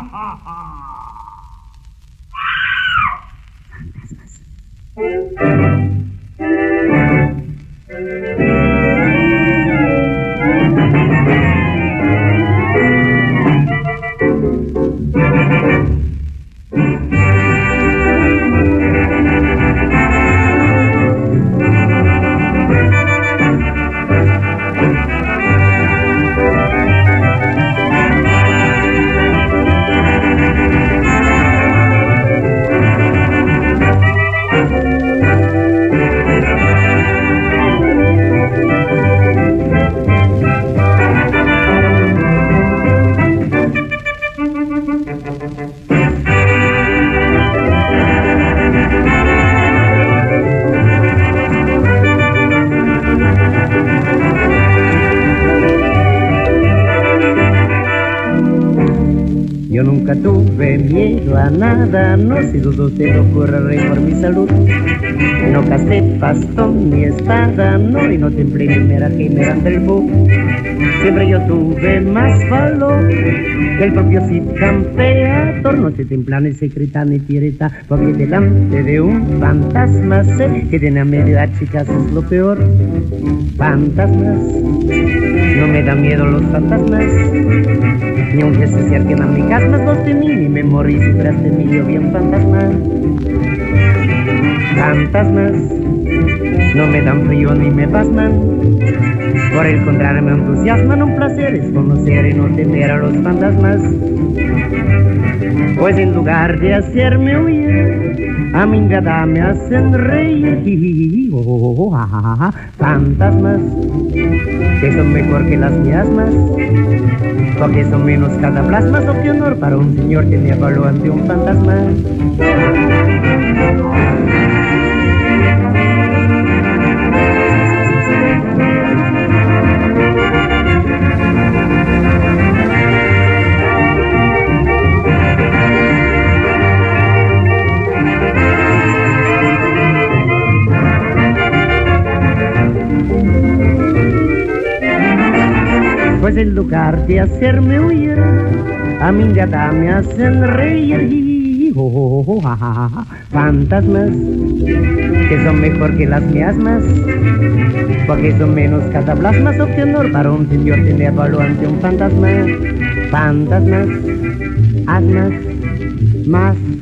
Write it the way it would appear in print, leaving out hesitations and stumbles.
Yo nunca tuve miedo a nada, no si dudo se le ocurra reír por mi salud. No casé bastón ni espada, no, y no templé ni meraje ni ante el bug. Siempre yo tuve más valor que el propio Cid campeador. No se templa ni secreta ni tireta, porque delante de un fantasma sé que tiene a media edad, chicas, es lo peor. Fantasmas, no me dan miedo los fantasmas, ni aunque se acerquen a mi casa, los de mí, ni me morí si tras de mí yo vi un fantasma. Fantasmas, no me dan frío ni me pasman, por el contrario me entusiasman. Un placer es conocer y no temer a los fantasmas, pues en lugar de hacerme huir, a mi mirada me hacen reír. Fantasmas, que son mejor que las miasmas, porque son menos cataplasmas. O qué honor para un señor que me avaló ante un fantasma. Pues en lugar de hacerme huir, a mi mirada me hacen reír. Fantasmas, que son mejor que las miasmas, porque son menos cataplasmas. O qué honor para un señor tener valor ante un fantasma. Fantasmas, asmas, más